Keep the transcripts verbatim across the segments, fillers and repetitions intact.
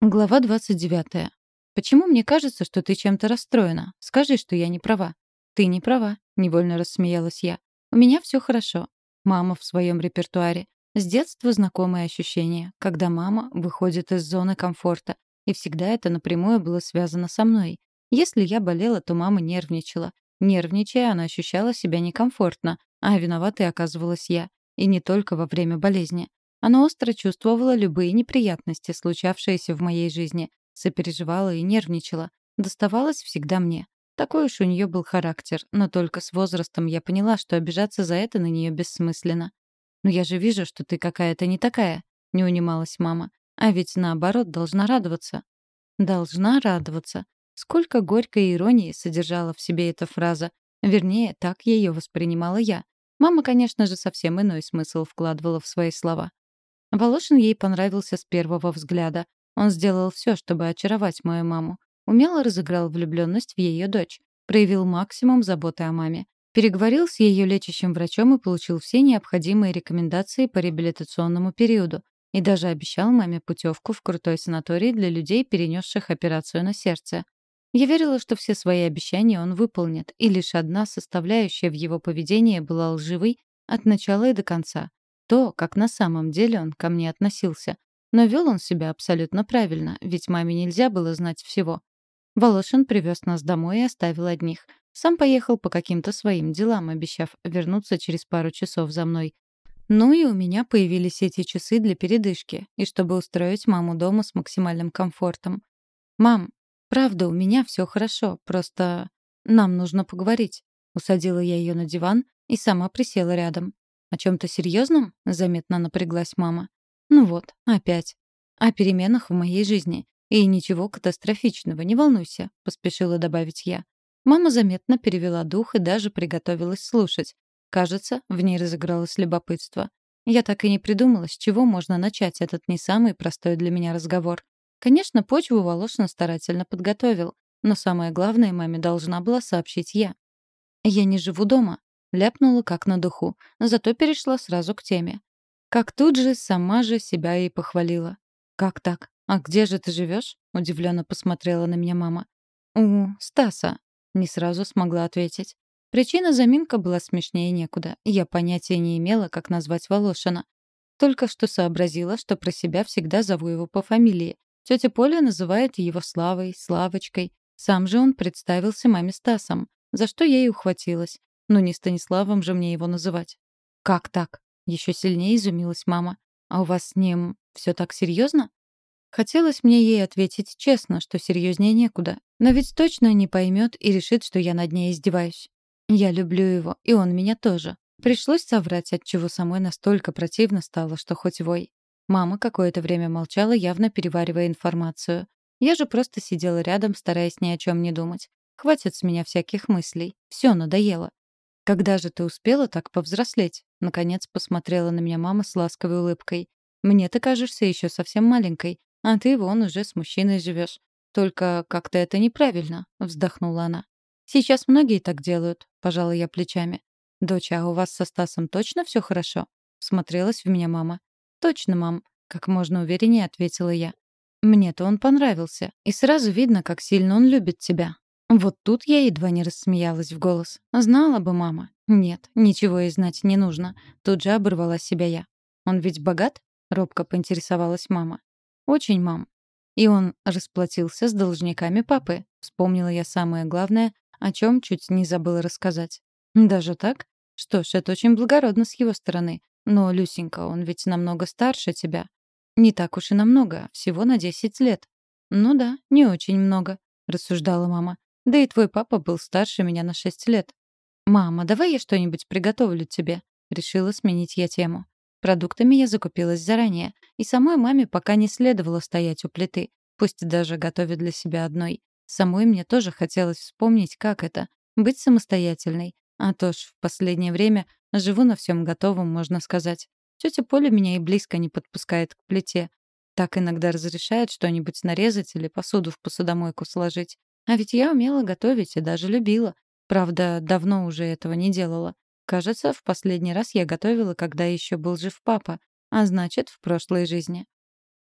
Глава двадцать девятая. «Почему мне кажется, что ты чем-то расстроена? Скажи, что я не права». «Ты не права», — невольно рассмеялась я. «У меня все хорошо. Мама в своем репертуаре. С детства знакомое ощущение, когда мама выходит из зоны комфорта. И всегда это напрямую было связано со мной. Если я болела, то мама нервничала. Нервничая, она ощущала себя некомфортно, а виноватой оказывалась я. И не только во время болезни. Она остро чувствовала любые неприятности, случавшиеся в моей жизни, сопереживала и нервничала. Доставалось всегда мне. Такой уж у нее был характер, но только с возрастом я поняла, что обижаться за это на нее бессмысленно. «Но я же вижу, что ты какая-то не такая», — не унималась мама. «А ведь наоборот, должна радоваться». «Должна радоваться». Сколько горькой иронии содержала в себе эта фраза. Вернее, так ее воспринимала я. Мама, конечно же, совсем иной смысл вкладывала в свои слова. Волошин ей понравился с первого взгляда. Он сделал все, чтобы очаровать мою маму. Умело разыграл влюбленность в ее дочь. Проявил максимум заботы о маме. Переговорил с ее лечащим врачом и получил все необходимые рекомендации по реабилитационному периоду. И даже обещал маме путевку в крутой санаторий для людей, перенесших операцию на сердце. Я верила, что все свои обещания он выполнит, и лишь одна составляющая в его поведении была лживой от начала и до конца. То, как на самом деле он ко мне относился. Но вел он себя абсолютно правильно, ведь маме нельзя было знать всего. Волошин привез нас домой и оставил одних. Сам поехал по каким-то своим делам, обещав вернуться через пару часов за мной. Ну и у меня появились эти часы для передышки, и чтобы устроить маму дома с максимальным комфортом. «Мам, правда, у меня все хорошо, просто нам нужно поговорить». Усадила я ее на диван и сама присела рядом. «О чем-то серьезном?» — заметно напряглась мама. «Ну вот, опять. О переменах в моей жизни. И ничего катастрофичного, не волнуйся», — поспешила добавить я. Мама заметно перевела дух и даже приготовилась слушать. Кажется, в ней разыгралось любопытство. Я так и не придумала, с чего можно начать этот не самый простой для меня разговор. Конечно, почву Волошин старательно подготовил, но самое главное маме должна была сообщить я. «Я не живу дома», — ляпнула как на духу, зато перешла сразу к теме. Как тут же сама же себя и похвалила. «Как так? А где же ты живешь?» — удивленно посмотрела на меня мама. «У Стаса», — не сразу смогла ответить. Причина заминка была смешнее некуда, и я понятия не имела, как назвать Волошина. Только что сообразила, что про себя всегда зову его по фамилии. Тетя Поля называет его Славой, Славочкой. Сам же он представился маме Стасом, за что я и ухватилась. Ну не Станиславом же мне его называть. «Как так?» — еще сильнее изумилась мама. «А у вас с ним все так серьезно?» Хотелось мне ей ответить честно, что серьезнее некуда. Но ведь точно не поймет и решит, что я над ней издеваюсь. Я люблю его, и он меня тоже. Пришлось соврать, отчего самой настолько противно стало, что хоть вой. Мама какое-то время молчала, явно переваривая информацию. Я же просто сидела рядом, стараясь ни о чем не думать. Хватит с меня всяких мыслей. Все надоело. «Когда же ты успела так повзрослеть?» Наконец посмотрела на меня мама с ласковой улыбкой. «Мне ты кажешься еще совсем маленькой, а ты вон уже с мужчиной живешь. Только как-то это неправильно», — вздохнула она. «Сейчас многие так делают», — пожала я плечами. «Доча, а у вас со Стасом точно все хорошо?» — смотрелась в меня мама. «Точно, мам», — как можно увереннее ответила я. «Мне-то он понравился, и сразу видно, как сильно он любит тебя». Вот тут я едва не рассмеялась в голос. Знала бы мама. Нет, ничего и знать не нужно. Тут же оборвала себя я. «Он ведь богат?» — робко поинтересовалась мама. «Очень, мам». И он расплатился с должниками папы. Вспомнила я самое главное, о чем чуть не забыла рассказать. «Даже так? Что ж, это очень благородно с его стороны. Но, Люсенька, он ведь намного старше тебя». «Не так уж и намного, всего на десять лет». «Ну да, не очень много», — рассуждала мама. «Да и твой папа был старше меня на шесть лет». «Мама, давай я что-нибудь приготовлю тебе», — решила сменить я тему. Продуктами я закупилась заранее, и самой маме пока не следовало стоять у плиты, пусть даже готовя для себя одной. Самой мне тоже хотелось вспомнить, как это — быть самостоятельной. А то ж в последнее время живу на всем готовом, можно сказать. Тетя Поля меня и близко не подпускает к плите. Так иногда разрешает что-нибудь нарезать или посуду в посудомойку сложить. А ведь я умела готовить и даже любила. Правда, давно уже этого не делала. Кажется, в последний раз я готовила, когда еще был жив папа, а значит, в прошлой жизни.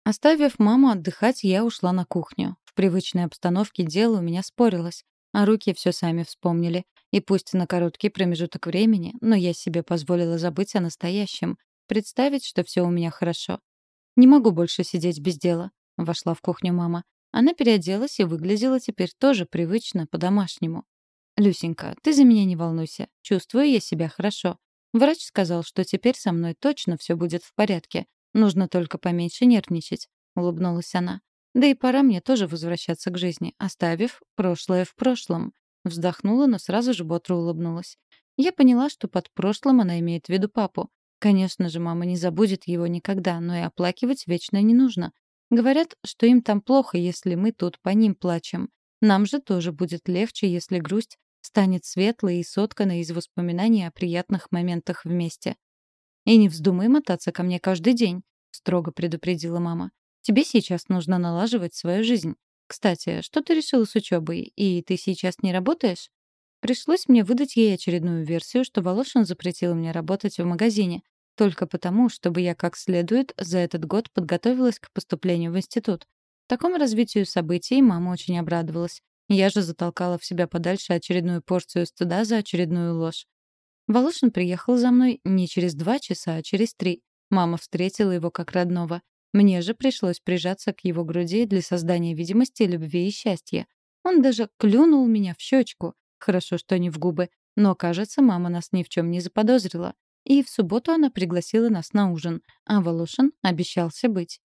Оставив маму отдыхать, я ушла на кухню. В привычной обстановке дело у меня спорилось, а руки все сами вспомнили. И пусть на короткий промежуток времени, но я себе позволила забыть о настоящем, представить, что все у меня хорошо. «Не могу больше сидеть без дела», — вошла в кухню мама. Она переоделась и выглядела теперь тоже привычно, по-домашнему. «Люсенька, ты за меня не волнуйся. Чувствую я себя хорошо. Врач сказал, что теперь со мной точно все будет в порядке. Нужно только поменьше нервничать», — улыбнулась она. «Да и пора мне тоже возвращаться к жизни, оставив прошлое в прошлом». Вздохнула, но сразу же бодро улыбнулась. Я поняла, что под прошлым она имеет в виду папу. Конечно же, мама не забудет его никогда, но и оплакивать вечно не нужно. Говорят, что им там плохо, если мы тут по ним плачем. Нам же тоже будет легче, если грусть станет светлой и сотканной из воспоминаний о приятных моментах вместе. «И не вздумай мотаться ко мне каждый день», — строго предупредила мама. «Тебе сейчас нужно налаживать свою жизнь. Кстати, что ты решила с учебой? И ты сейчас не работаешь?» Пришлось мне выдать ей очередную версию, что Волошин запретил мне работать в магазине, только потому, чтобы я как следует за этот год подготовилась к поступлению в институт. Такому развитию событий мама очень обрадовалась. Я же затолкала в себя подальше очередную порцию стыда за очередную ложь. Волошин приехал за мной не через два часа, а через три. Мама встретила его как родного. Мне же пришлось прижаться к его груди для создания видимости любви и счастья. Он даже клюнул меня в щечку. Хорошо, что не в губы. Но, кажется, мама нас ни в чем не заподозрила. И в субботу она пригласила нас на ужин, а Волошин обещался быть.